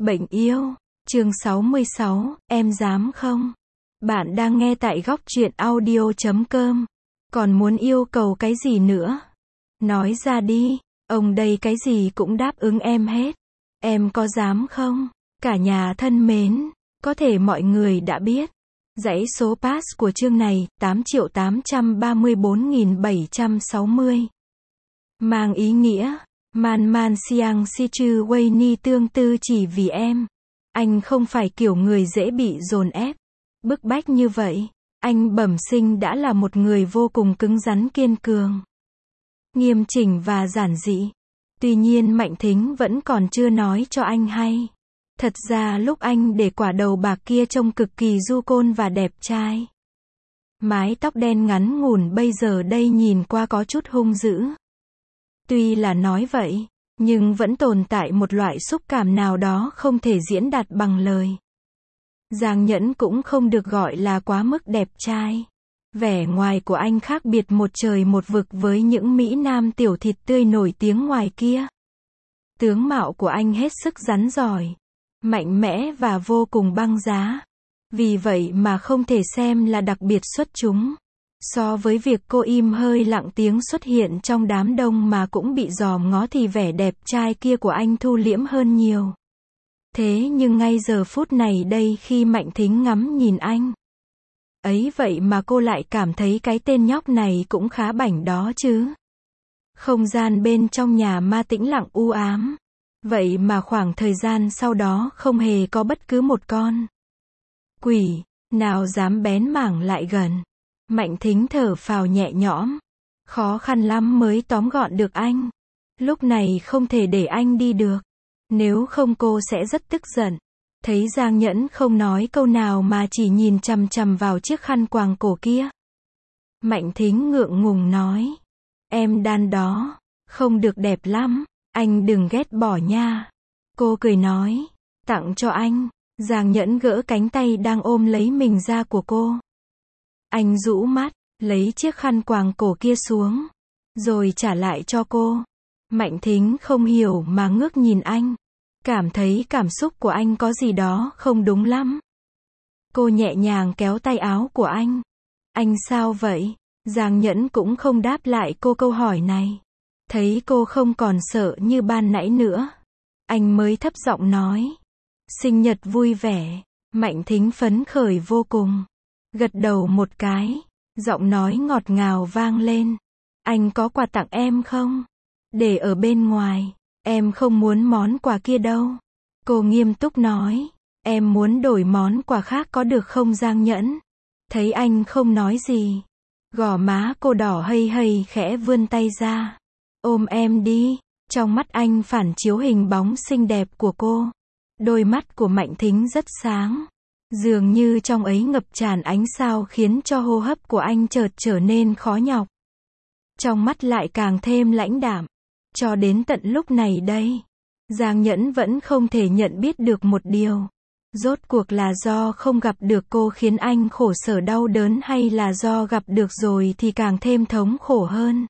Bệnh yêu, chương 66, em dám không? Bạn đang nghe tại góc truyện audio.com. Còn muốn yêu cầu cái gì nữa? Nói ra đi, ông đây cái gì cũng đáp ứng em hết. Em có dám không? Cả nhà thân mến, có thể mọi người đã biết. Dãy số pass của chương này, 8.834.760. Mang ý nghĩa, man man siang si chư wei ni tương tư chỉ vì em. Anh không phải kiểu người dễ bị dồn ép, bức bách như vậy. Anh bẩm sinh đã là một người vô cùng cứng rắn kiên cường, nghiêm chỉnh và giản dị. Tuy nhiên Mạnh Thính vẫn còn chưa nói cho anh hay. Thật ra lúc anh để quả đầu bạc kia trông cực kỳ du côn và đẹp trai. Mái tóc đen ngắn ngủn bây giờ đây nhìn qua có chút hung dữ. Tuy là nói vậy, nhưng vẫn tồn tại một loại xúc cảm nào đó không thể diễn đạt bằng lời. Giang Nhẫn cũng không được gọi là quá mức đẹp trai. Vẻ ngoài của anh khác biệt một trời một vực với những mỹ nam tiểu thịt tươi nổi tiếng ngoài kia. Tướng mạo của anh hết sức rắn giỏi, mạnh mẽ và vô cùng băng giá. Vì vậy mà không thể xem là đặc biệt xuất chúng. So với việc cô im hơi lặng tiếng xuất hiện trong đám đông mà cũng bị dòm ngó thì vẻ đẹp trai kia của anh thu liễm hơn nhiều. Thế nhưng ngay giờ phút này đây khi Mạnh Thính ngắm nhìn anh, ấy vậy mà cô lại cảm thấy cái tên nhóc này cũng khá bảnh đó chứ. Không gian bên trong nhà ma tĩnh lặng u ám. Vậy mà khoảng thời gian sau đó không hề có bất cứ một con quỷ nào dám bén mảng lại gần. Mạnh Thính thở phào nhẹ nhõm. Khó khăn lắm mới tóm gọn được anh. Lúc này không thể để anh đi được. Nếu không cô sẽ rất tức giận. Thấy Giang Nhẫn không nói câu nào mà chỉ nhìn chằm chằm vào chiếc khăn quàng cổ kia. Mạnh Thính ngượng ngùng nói. Em đan đó, không được đẹp lắm, anh đừng ghét bỏ nha. Cô cười nói. Tặng cho anh. Giang Nhẫn gỡ cánh tay đang ôm lấy mình ra của cô. Anh rũ mắt, lấy chiếc khăn quàng cổ kia xuống, rồi trả lại cho cô. Mạnh Thính không hiểu mà ngước nhìn anh. Cảm thấy cảm xúc của anh có gì đó không đúng lắm. Cô nhẹ nhàng kéo tay áo của anh. Anh sao vậy? Giang Nhẫn cũng không đáp lại cô câu hỏi này. Thấy cô không còn sợ như ban nãy nữa, anh mới thấp giọng nói. Sinh nhật vui vẻ. Mạnh Thính phấn khởi vô cùng. Gật đầu một cái, giọng nói ngọt ngào vang lên. Anh có quà tặng em không? Để ở bên ngoài, em không muốn món quà kia đâu. Cô nghiêm túc nói. Em muốn đổi món quà khác có được không Giang Nhẫn? Thấy anh không nói gì, gò má cô đỏ hây hây khẽ vươn tay ra. Ôm em đi. Trong mắt anh phản chiếu hình bóng xinh đẹp của cô. Đôi mắt của Mạnh Thính rất sáng. Dường như trong ấy ngập tràn ánh sao khiến cho hô hấp của anh chợt trở nên khó nhọc. Trong mắt lại càng thêm lãnh đạm. Cho đến tận lúc này đây, Giang Nhẫn vẫn không thể nhận biết được một điều. Rốt cuộc là do không gặp được cô khiến anh khổ sở đau đớn hay là do gặp được rồi thì càng thêm thống khổ hơn.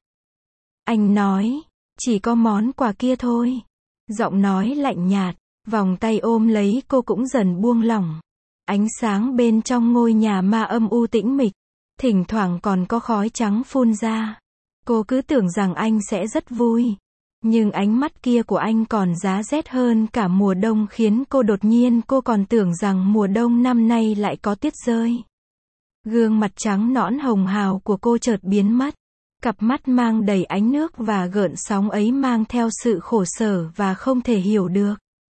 Anh nói, chỉ có món quà kia thôi. Giọng nói lạnh nhạt, vòng tay ôm lấy cô cũng dần buông lỏng. Ánh sáng bên trong ngôi nhà ma âm u tĩnh mịch, thỉnh thoảng còn có khói trắng phun ra. Cô cứ tưởng rằng anh sẽ rất vui. Nhưng ánh mắt kia của anh còn giá rét hơn cả mùa đông khiến cô còn tưởng rằng mùa đông năm nay lại có tuyết rơi. Gương mặt trắng nõn hồng hào của cô chợt biến mất. Cặp mắt mang đầy ánh nước và gợn sóng ấy mang theo sự khổ sở và không thể hiểu được.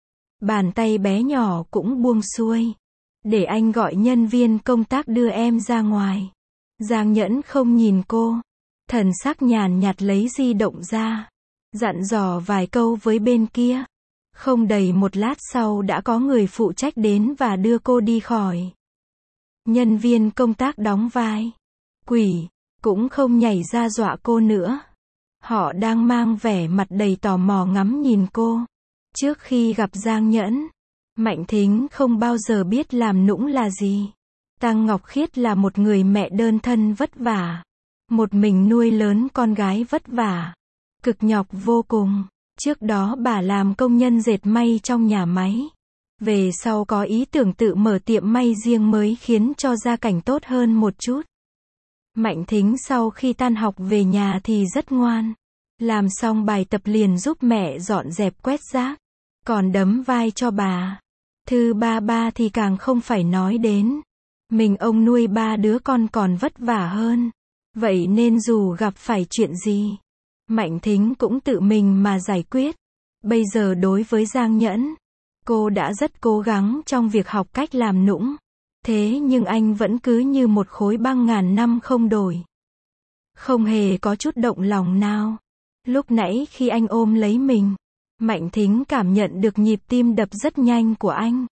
Bàn tay bé nhỏ cũng buông xuôi. Để anh gọi nhân viên công tác đưa em ra ngoài. Giang Nhẫn không nhìn cô. Thần sắc nhàn nhạt lấy di động ra. Dặn dò vài câu với bên kia. Không đầy một lát sau đã có người phụ trách đến và đưa cô đi khỏi. Nhân viên công tác đóng vai quỷ, cũng không nhảy ra dọa cô nữa. Họ đang mang vẻ mặt đầy tò mò ngắm nhìn cô. Trước khi gặp Giang Nhẫn, Mạnh Thính không bao giờ biết làm nũng là gì. Tăng Ngọc Khiết là một người mẹ đơn thân vất vả. Một mình nuôi lớn con gái vất vả. Cực nhọc vô cùng. Trước đó bà làm công nhân dệt may trong nhà máy. Về sau có ý tưởng tự mở tiệm may riêng mới khiến cho gia cảnh tốt hơn một chút. Mạnh Thính sau khi tan học về nhà thì rất ngoan. Làm xong bài tập liền giúp mẹ dọn dẹp quét rác. Còn đấm vai cho bà. Thư ba thì càng không phải nói đến. Mình ông nuôi 3 đứa con còn vất vả hơn. Vậy nên dù gặp phải chuyện gì, Mạnh Thính cũng tự mình mà giải quyết. Bây giờ đối với Giang Nhẫn, cô đã rất cố gắng trong việc học cách làm nũng. Thế nhưng anh vẫn cứ như một khối băng ngàn năm không đổi. Không hề có chút động lòng nào. Lúc nãy khi anh ôm lấy mình, Mạnh Thính cảm nhận được nhịp tim đập rất nhanh của anh.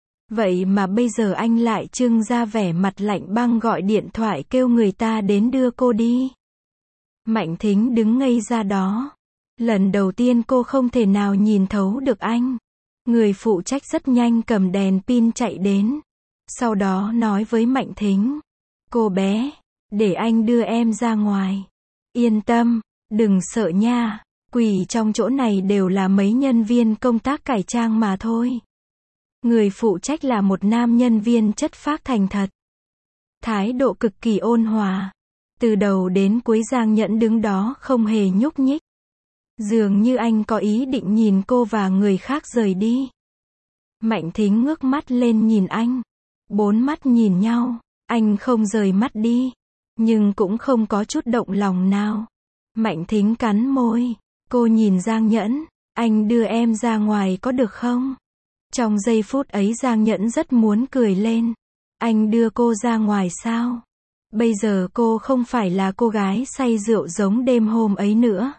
Vậy mà bây giờ anh lại trưng ra vẻ mặt lạnh băng gọi điện thoại kêu người ta đến đưa cô đi. Mạnh Thính đứng ngây ra đó. Lần đầu tiên cô không thể nào nhìn thấu được anh. Người phụ trách rất nhanh cầm đèn pin chạy đến. Sau đó nói với Mạnh Thính. Cô bé, để anh đưa em ra ngoài. Yên tâm, đừng sợ nha. Quỷ trong chỗ này đều là mấy nhân viên công tác cải trang mà thôi. Người phụ trách là một nam nhân viên chất phác thành thật. Thái độ cực kỳ ôn hòa. Từ đầu đến cuối Giang Nhẫn đứng đó không hề nhúc nhích. Dường như anh có ý định nhìn cô và người khác rời đi. Mạnh Thính ngước mắt lên nhìn anh. 4 mắt nhìn nhau. Anh không rời mắt đi. Nhưng cũng không có chút động lòng nào. Mạnh Thính cắn môi. Cô nhìn Giang Nhẫn. Anh đưa em ra ngoài có được không? Trong giây phút ấy Giang Nhẫn rất muốn cười lên. Anh đưa cô ra ngoài sao? Bây giờ cô không phải là cô gái say rượu giống đêm hôm ấy nữa.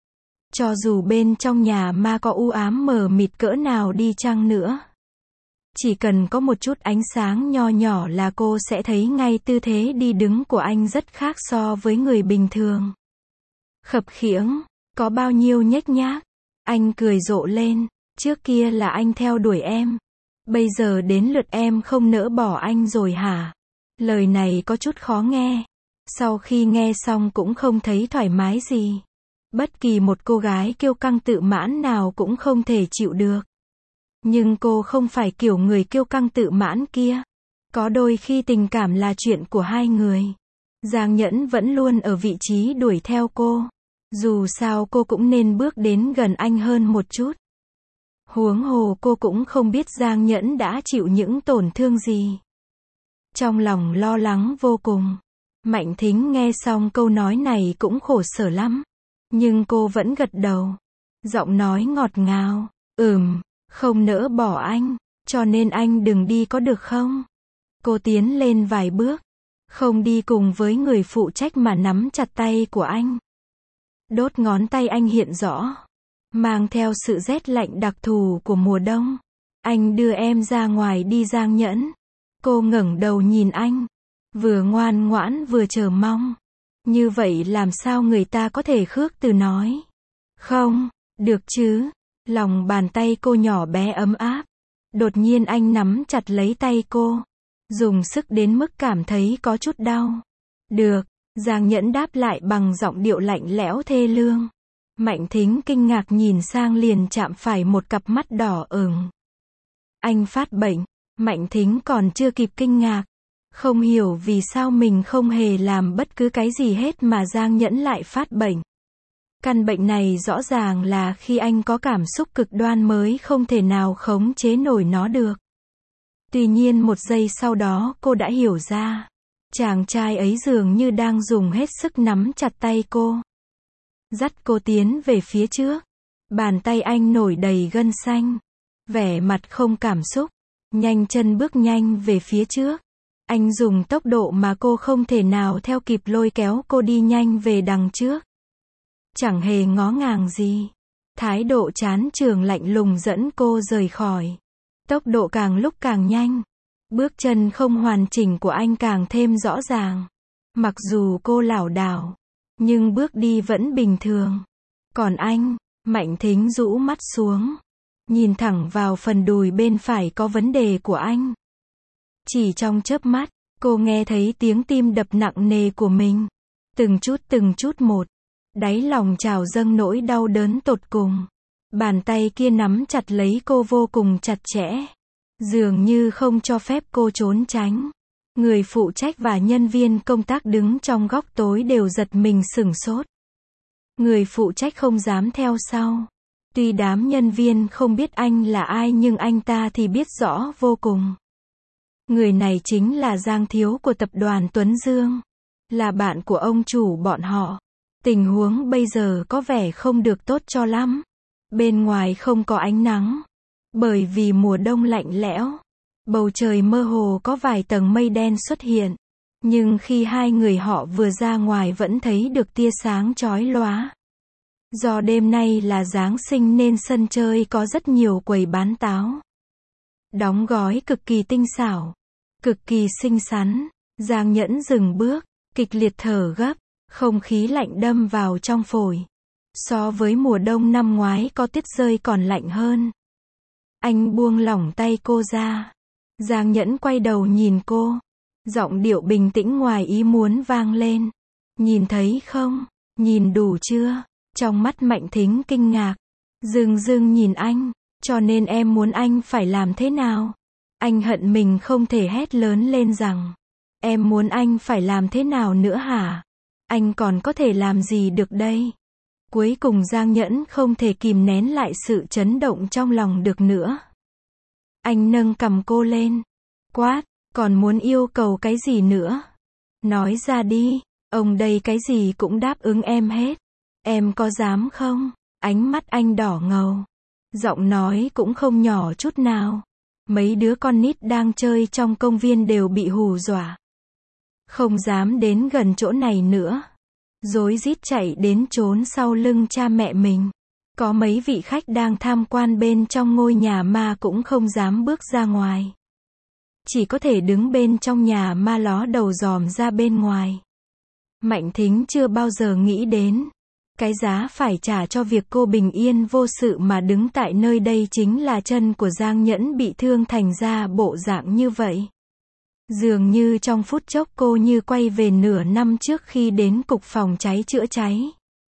Cho dù bên trong nhà ma có u ám mờ mịt cỡ nào đi chăng nữa. Chỉ cần có một chút ánh sáng nho nhỏ là cô sẽ thấy ngay tư thế đi đứng của anh rất khác so với người bình thường. Khập khiễng, có bao nhiêu nhếch nhác. Anh cười rộ lên. Trước kia là anh theo đuổi em. Bây giờ đến lượt em không nỡ bỏ anh rồi hả? Lời này có chút khó nghe. Sau khi nghe xong cũng không thấy thoải mái gì. Bất kỳ một cô gái kiêu căng tự mãn nào cũng không thể chịu được. Nhưng cô không phải kiểu người kiêu căng tự mãn kia. Có đôi khi tình cảm là chuyện của hai người. Giang Nhẫn vẫn luôn ở vị trí đuổi theo cô. Dù sao cô cũng nên bước đến gần anh hơn một chút. Huống hồ cô cũng không biết Giang Nhẫn đã chịu những tổn thương gì. Trong lòng lo lắng vô cùng. Mạnh Thính nghe xong câu nói này cũng khổ sở lắm. Nhưng cô vẫn gật đầu. Giọng nói ngọt ngào. Không nỡ bỏ anh. Cho nên anh đừng đi có được không? Cô tiến lên vài bước. Không đi cùng với người phụ trách mà nắm chặt tay của anh. Đốt ngón tay anh hiện rõ. Mang theo sự rét lạnh đặc thù của mùa đông. Anh đưa em ra ngoài đi Giang Nhẫn. Cô ngẩng đầu nhìn anh. Vừa ngoan ngoãn vừa chờ mong. Như vậy làm sao người ta có thể khước từ nói. Không, được chứ. Lòng bàn tay cô nhỏ bé ấm áp. Đột nhiên anh nắm chặt lấy tay cô. Dùng sức đến mức cảm thấy có chút đau. Được, Giang Nhẫn đáp lại bằng giọng điệu lạnh lẽo thê lương. Mạnh Thính kinh ngạc nhìn sang liền chạm phải một cặp mắt đỏ ửng. Anh phát bệnh. Mạnh Thính còn chưa kịp kinh ngạc. Không hiểu vì sao mình không hề làm bất cứ cái gì hết mà Giang Nhẫn lại phát bệnh. Căn bệnh này rõ ràng là khi anh có cảm xúc cực đoan mới không thể nào khống chế nổi nó được. Tuy nhiên một giây sau đó cô đã hiểu ra. Chàng trai ấy dường như đang dùng hết sức nắm chặt tay cô. Dắt cô tiến về phía trước. Bàn tay anh nổi đầy gân xanh. Vẻ mặt không cảm xúc. Nhanh chân bước nhanh về phía trước. Anh dùng tốc độ mà cô không thể nào theo kịp lôi kéo cô đi nhanh về đằng trước. Chẳng hề ngó ngàng gì. Thái độ chán chường lạnh lùng dẫn cô rời khỏi. Tốc độ càng lúc càng nhanh. Bước chân không hoàn chỉnh của anh càng thêm rõ ràng. Mặc dù cô lảo đảo, nhưng bước đi vẫn bình thường. Còn anh, Mạnh Thính rũ mắt xuống. Nhìn thẳng vào phần đùi bên phải có vấn đề của anh. Chỉ trong chớp mắt, cô nghe thấy tiếng tim đập nặng nề của mình. Từng chút một. Đáy lòng trào dâng nỗi đau đớn tột cùng. Bàn tay kia nắm chặt lấy cô vô cùng chặt chẽ. Dường như không cho phép cô trốn tránh. Người phụ trách và nhân viên công tác đứng trong góc tối đều giật mình sửng sốt. Người phụ trách không dám theo sau. Tuy đám nhân viên không biết anh là ai nhưng anh ta thì biết rõ vô cùng. Người này chính là Giang Thiếu của tập đoàn Tuấn Dương. Là bạn của ông chủ bọn họ. Tình huống bây giờ có vẻ không được tốt cho lắm. Bên ngoài không có ánh nắng. Bởi vì mùa đông lạnh lẽo. Bầu trời mơ hồ có vài tầng mây đen xuất hiện. Nhưng khi hai người họ vừa ra ngoài vẫn thấy được tia sáng chói lóa. Do đêm nay là Giáng sinh nên sân chơi có rất nhiều quầy bán táo. Đóng gói cực kỳ tinh xảo. Cực kỳ xinh xắn. Giang Nhẫn dừng bước. Kịch liệt thở gấp. Không khí lạnh đâm vào trong phổi. So với mùa đông năm ngoái có tuyết rơi còn lạnh hơn. Anh buông lỏng tay cô ra. Giang Nhẫn quay đầu nhìn cô. Giọng điệu bình tĩnh ngoài ý muốn vang lên. Nhìn thấy không? Nhìn đủ chưa? Trong mắt Mạnh Thính kinh ngạc. Dưng dưng nhìn anh. Cho nên em muốn anh phải làm thế nào? Anh hận mình không thể hét lớn lên rằng. Em muốn anh phải làm thế nào nữa hả? Anh còn có thể làm gì được đây? Cuối cùng Giang Nhẫn không thể kìm nén lại sự chấn động trong lòng được nữa. Anh nâng cằm cô lên. Quát, còn muốn yêu cầu cái gì nữa? Nói ra đi, ông đây cái gì cũng đáp ứng em hết. Em có dám không? Ánh mắt anh đỏ ngầu. Giọng nói cũng không nhỏ chút nào. Mấy đứa con nít đang chơi trong công viên đều bị hù dọa. Không dám đến gần chỗ này nữa. Rối rít chạy đến trốn sau lưng cha mẹ mình. Có mấy vị khách đang tham quan bên trong ngôi nhà ma cũng không dám bước ra ngoài. Chỉ có thể đứng bên trong nhà ma ló đầu dòm ra bên ngoài. Mạnh Thính chưa bao giờ nghĩ đến. Cái giá phải trả cho việc cô bình yên vô sự mà đứng tại nơi đây chính là chân của Giang Nhẫn bị thương thành ra bộ dạng như vậy. Dường như trong phút chốc cô như quay về nửa năm trước khi đến cục phòng cháy chữa cháy.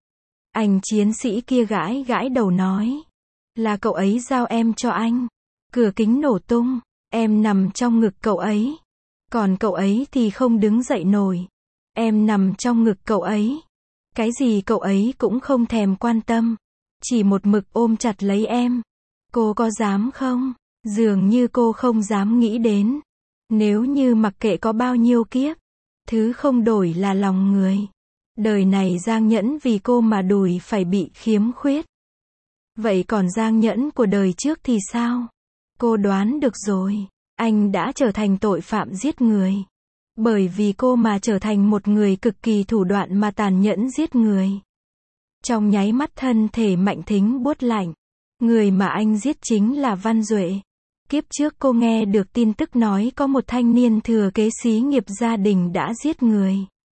Anh chiến sĩ kia gãi gãi đầu nói. Là cậu ấy giao em cho anh. Cửa kính nổ tung. Em nằm trong ngực cậu ấy. Còn cậu ấy thì không đứng dậy nổi. Em nằm trong ngực cậu ấy. Cái gì cậu ấy cũng không thèm quan tâm. Chỉ một mực ôm chặt lấy em. Cô có dám không? Dường như cô không dám nghĩ đến. Nếu như mặc kệ có bao nhiêu kiếp. Thứ không đổi là lòng người. Đời này Giang Nhẫn vì cô mà đùi phải bị khiếm khuyết. Vậy còn Giang Nhẫn của đời trước thì sao? Cô đoán được rồi. Anh đã trở thành tội phạm giết người. Bởi vì cô mà trở thành một người cực kỳ thủ đoạn mà tàn nhẫn giết người. Trong nháy mắt thân thể Mạnh Thính buốt lạnh. Người mà anh giết chính là Văn Duệ. Kiếp trước cô nghe được tin tức nói có một thanh niên thừa kế xí nghiệp gia đình đã giết người.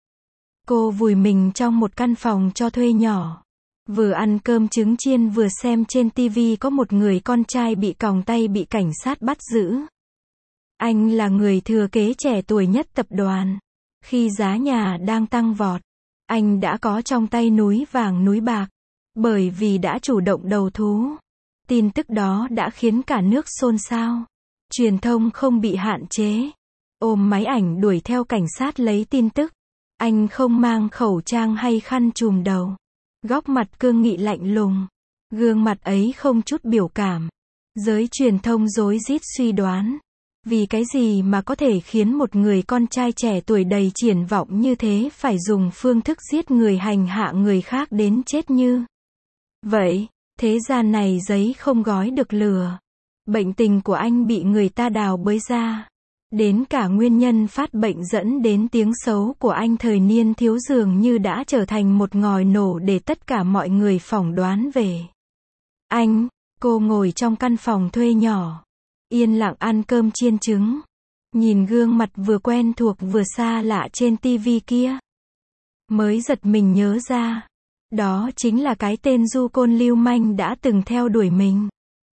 Cô vùi mình trong một căn phòng cho thuê nhỏ. Vừa ăn cơm trứng chiên vừa xem trên tivi có một người con trai bị còng tay bị cảnh sát bắt giữ. Anh là người thừa kế trẻ tuổi nhất tập đoàn. Khi giá nhà đang tăng vọt, anh đã có trong tay núi vàng núi bạc. Bởi vì đã chủ động đầu thú. Tin tức đó đã khiến cả nước xôn xao. Truyền thông không bị hạn chế. Ôm máy ảnh đuổi theo cảnh sát lấy tin tức. Anh không mang khẩu trang hay khăn trùm đầu. Góc mặt cương nghị lạnh lùng. Gương mặt ấy không chút biểu cảm. Giới truyền thông rối rít suy đoán. Vì cái gì mà có thể khiến một người con trai trẻ tuổi đầy triển vọng như thế phải dùng phương thức giết người hành hạ người khác đến chết như vậy? Thế gian này giấy không gói được lửa. Bệnh tình của anh bị người ta đào bới ra. Đến cả nguyên nhân phát bệnh dẫn đến tiếng xấu của anh thời niên thiếu dường như đã trở thành một ngòi nổ để tất cả mọi người phỏng đoán về anh. Cô ngồi trong căn phòng thuê nhỏ. Yên lặng ăn cơm chiên trứng. Nhìn gương mặt vừa quen thuộc vừa xa lạ trên tivi kia. Mới giật mình nhớ ra. Đó chính là cái tên du côn lưu manh đã từng theo đuổi mình.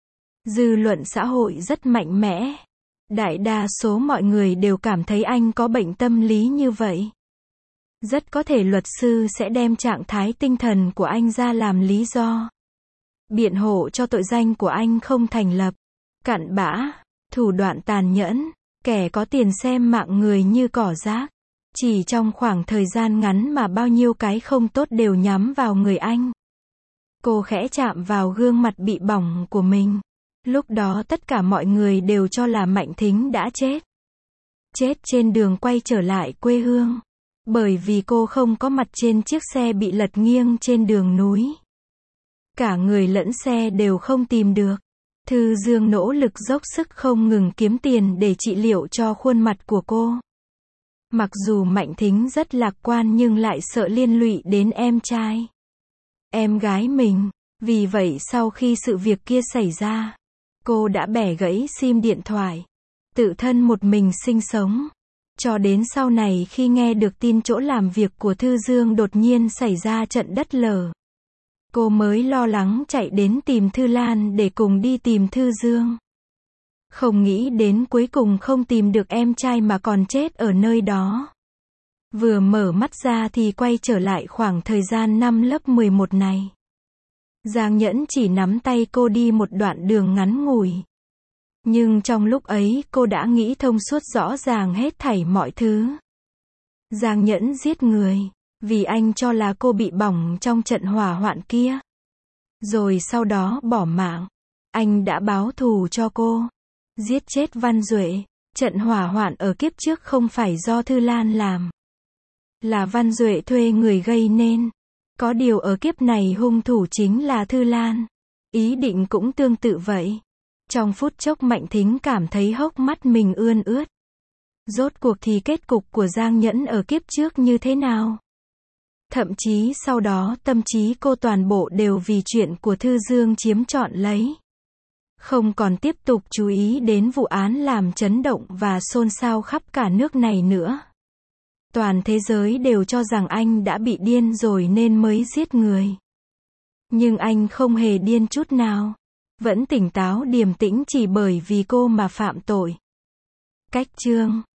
Dư luận xã hội rất mạnh mẽ. Đại đa số mọi người đều cảm thấy anh có bệnh tâm lý như vậy. Rất có thể luật sư sẽ đem trạng thái tinh thần của anh ra làm lý do. Biện hộ cho tội danh của anh không thành lập. Cặn bã. Thủ đoạn tàn nhẫn, kẻ có tiền xem mạng người như cỏ rác. Chỉ trong khoảng thời gian ngắn mà bao nhiêu cái không tốt đều nhắm vào người anh. Cô khẽ chạm vào gương mặt bị bỏng của mình. Lúc đó tất cả mọi người đều cho là Mạnh Thính đã chết. Chết trên đường quay trở lại quê hương. Bởi vì cô không có mặt trên chiếc xe bị lật nghiêng trên đường núi. Cả người lẫn xe đều không tìm được. Thư Dương nỗ lực dốc sức không ngừng kiếm tiền để trị liệu cho khuôn mặt của cô. Mặc dù Mạnh Thính rất lạc quan nhưng lại sợ liên lụy đến em trai, em gái mình. Vì vậy sau khi sự việc kia xảy ra, cô đã bẻ gãy sim điện thoại, tự thân một mình sinh sống. Cho đến sau này khi nghe được tin chỗ làm việc của Thư Dương đột nhiên xảy ra trận đất lở, cô mới lo lắng chạy đến tìm Thư Lan để cùng đi tìm Thư Dương. Không nghĩ đến cuối cùng không tìm được em trai mà còn chết ở nơi đó. Vừa mở mắt ra thì quay trở lại khoảng thời gian năm lớp 11 này. Giang Nhẫn chỉ nắm tay cô đi một đoạn đường ngắn ngủi. Nhưng trong lúc ấy cô đã nghĩ thông suốt rõ ràng hết thảy mọi thứ. Giang Nhẫn giết người, vì anh cho là cô bị bỏng trong trận hỏa hoạn kia. Rồi sau đó bỏ mạng. Anh đã báo thù cho cô. Giết chết Văn Duệ. Trận hỏa hoạn ở kiếp trước không phải do Thư Lan làm. Là Văn Duệ thuê người gây nên. Có điều ở kiếp này hung thủ chính là Thư Lan. Ý định cũng tương tự vậy. Trong phút chốc Mạnh Thính cảm thấy hốc mắt mình ươn ướt. Rốt cuộc thì kết cục của Giang Nhẫn ở kiếp trước như thế nào? Thậm chí sau đó tâm trí cô toàn bộ đều vì chuyện của Thư Dương chiếm trọn lấy. Không còn tiếp tục chú ý đến vụ án làm chấn động và xôn xao khắp cả nước này nữa. Toàn thế giới đều cho rằng anh đã bị điên rồi nên mới giết người. Nhưng anh không hề điên chút nào. Vẫn tỉnh táo điềm tĩnh chỉ bởi vì cô mà phạm tội. Cách chương